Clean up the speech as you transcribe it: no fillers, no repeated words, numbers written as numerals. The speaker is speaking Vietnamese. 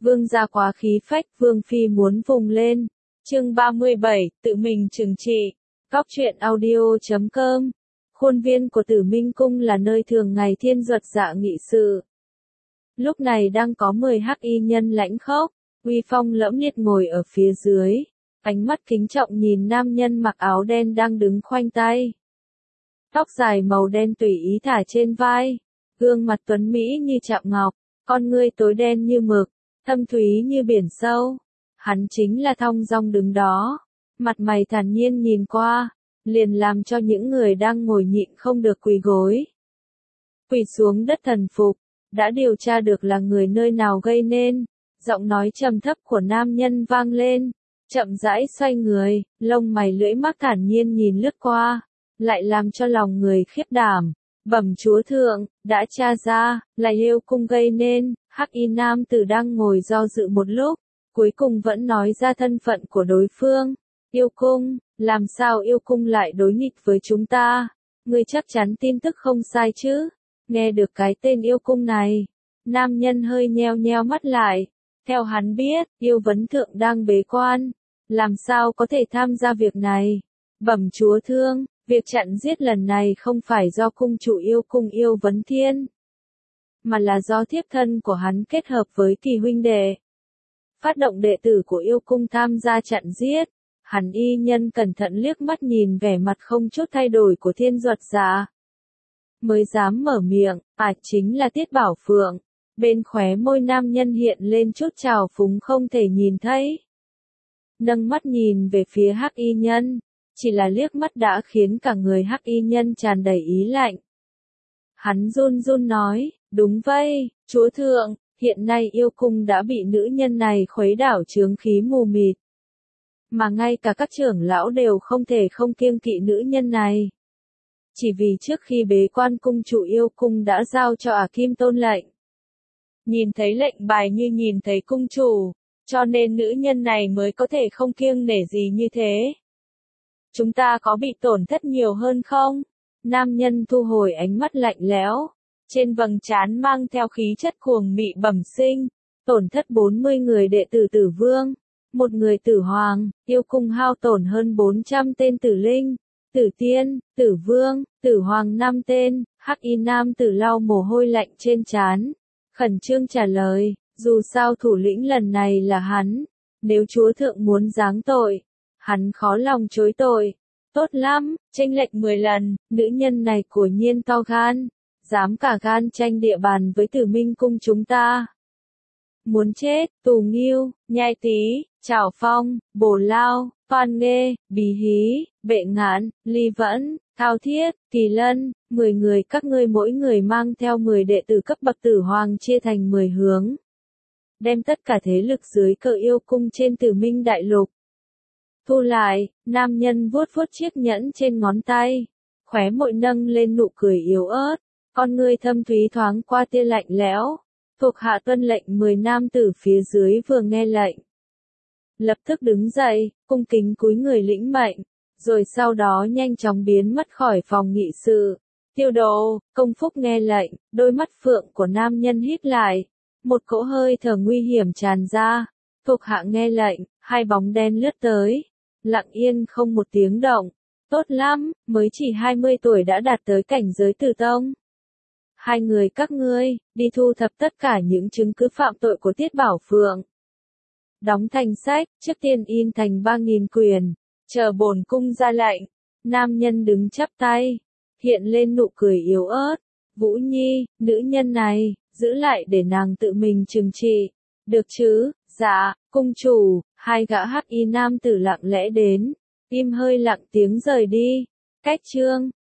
Vương gia quá khí phách, Vương phi muốn vùng lên. Chương 37, tự mình trừng trị. Góc truyện audio.com. Khuôn viên của Tử Minh Cung là nơi thường ngày Thiên Duật Dạ nghị sự. Lúc này đang có 10 hắc y nhân lãnh khốc, uy phong lẫm liệt ngồi ở phía dưới, ánh mắt kính trọng nhìn nam nhân mặc áo đen đang đứng khoanh tay. Tóc dài màu đen tùy ý thả trên vai, gương mặt tuấn mỹ như chạm ngọc, con ngươi tối đen như mực, thâm thúy như biển sâu. Hắn chính là thong dong đứng đó, mặt mày thản nhiên nhìn qua, liền làm cho những người đang ngồi nhịn không được quỳ gối. Quỳ xuống đất thần phục, đã điều tra được là người nơi nào gây nên, giọng nói trầm thấp của nam nhân vang lên, chậm rãi xoay người, lông mày lưỡi mắt thản nhiên nhìn lướt qua, lại làm cho lòng người khiếp đảm. Bẩm chúa thượng, đã tra ra, là Yêu Cung gây nên. Hắc y nam tử đang ngồi do dự một lúc, cuối cùng vẫn nói ra thân phận của đối phương. Yêu Cung, làm sao Yêu Cung lại đối nghịch với chúng ta? Ngươi chắc chắn tin tức không sai chứ? Nghe được cái tên Yêu Cung này, nam nhân hơi nheo nheo mắt lại. Theo hắn biết, Yêu Vấn Thượng đang bế quan, làm sao có thể tham gia việc này? Bẩm chúa thượng, việc chặn giết lần này không phải do cung chủ Yêu Cung Yêu Vấn Thiên, mà là do thiếp thân của hắn kết hợp với Kỳ huynh đệ, phát động đệ tử của Yêu Cung tham gia chặn giết. Hắn y nhân cẩn thận liếc mắt nhìn vẻ mặt không chút thay đổi của Thiên Duật Dạ, mới dám mở miệng, chính là Tiết Bảo Phượng. Bên khóe môi nam nhân hiện lên chút trào phúng không thể nhìn thấy. Nâng mắt nhìn về phía hắc y nhân, chỉ là liếc mắt đã khiến cả người hắc y nhân tràn đầy ý lạnh. Hắn run run nói, đúng vậy, chúa thượng, hiện nay Yêu Cung đã bị nữ nhân này khuấy đảo chướng khí mù mịt. Mà ngay cả các trưởng lão đều không thể không kiêng kỵ nữ nhân này. Chỉ vì trước khi bế quan cung chủ Yêu Cung đã giao cho Kim Tôn lệnh. Nhìn thấy lệnh bài như nhìn thấy cung chủ, cho nên nữ nhân này mới có thể không kiêng nể gì như thế. Chúng ta có bị tổn thất nhiều hơn không? Nam nhân thu hồi ánh mắt lạnh lẽo, trên vầng trán mang theo khí chất cuồng mị bẩm sinh. Tổn thất 40 người đệ tử Tử Vương, một người Tử Hoàng. Yêu Cung hao tổn hơn 400 tên Tử Linh, Tử Tiên, Tử Vương, Tử Hoàng 5 tên. Hắc y nam tử lau mồ hôi lạnh trên trán, khẩn trương trả lời, dù sao thủ lĩnh lần này là hắn, nếu chúa thượng muốn giáng tội, hắn khó lòng chối tội. Tốt lắm, chênh lệch 10 lần, nữ nhân này của nhiên to gan, dám cả gan tranh địa bàn với Tử Minh Cung chúng ta. Muốn chết, Tù Nghiêu, Nhai Tý, Trảo Phong, Bồ Lao, Toan Nghê, Bí Hí, Bệ Ngạn, Ly Vẫn, Thao Thiết, Kỳ Lân, 10 người các ngươi mỗi người mang theo 10 đệ tử cấp bậc Tử Hoàng chia thành 10 hướng. Đem tất cả thế lực dưới cờ Yêu Cung trên Tử Minh Đại Lục thu lại. Nam nhân vuốt vuốt chiếc nhẫn trên ngón tay, khóe môi nâng lên nụ cười yếu ớt, con ngươi thâm thúy thoáng qua tia lạnh lẽo. Thuộc hạ tuân lệnh. 10 nam tử phía dưới vừa nghe lệnh, lập tức đứng dậy, cung kính cúi người lĩnh mệnh, rồi sau đó nhanh chóng biến mất khỏi phòng nghị sự. Tiêu Đồ, Công Phúc nghe lệnh, đôi mắt phượng của nam nhân híp lại, một cỗ hơi thở nguy hiểm tràn ra. Thuộc hạ nghe lệnh, hai bóng đen lướt tới, lặng yên không một tiếng động. Tốt lắm, mới chỉ 20 tuổi đã đạt tới cảnh giới Tử Tông. Hai người các ngươi, đi thu thập tất cả những chứng cứ phạm tội của Tiết Bảo Phượng. Đóng thành sách, trước tiên in thành 3.000 quyển, chờ bổn cung ra lệnh. Nam nhân đứng chắp tay, hiện lên nụ cười yếu ớt. Vũ Nhi, nữ nhân này, giữ lại để nàng tự mình trừng trị. Được chứ? Dạ, cung chủ. Hai gã hắc y nam tử lặng lẽ đến, im hơi lặng tiếng rời đi. Cách chương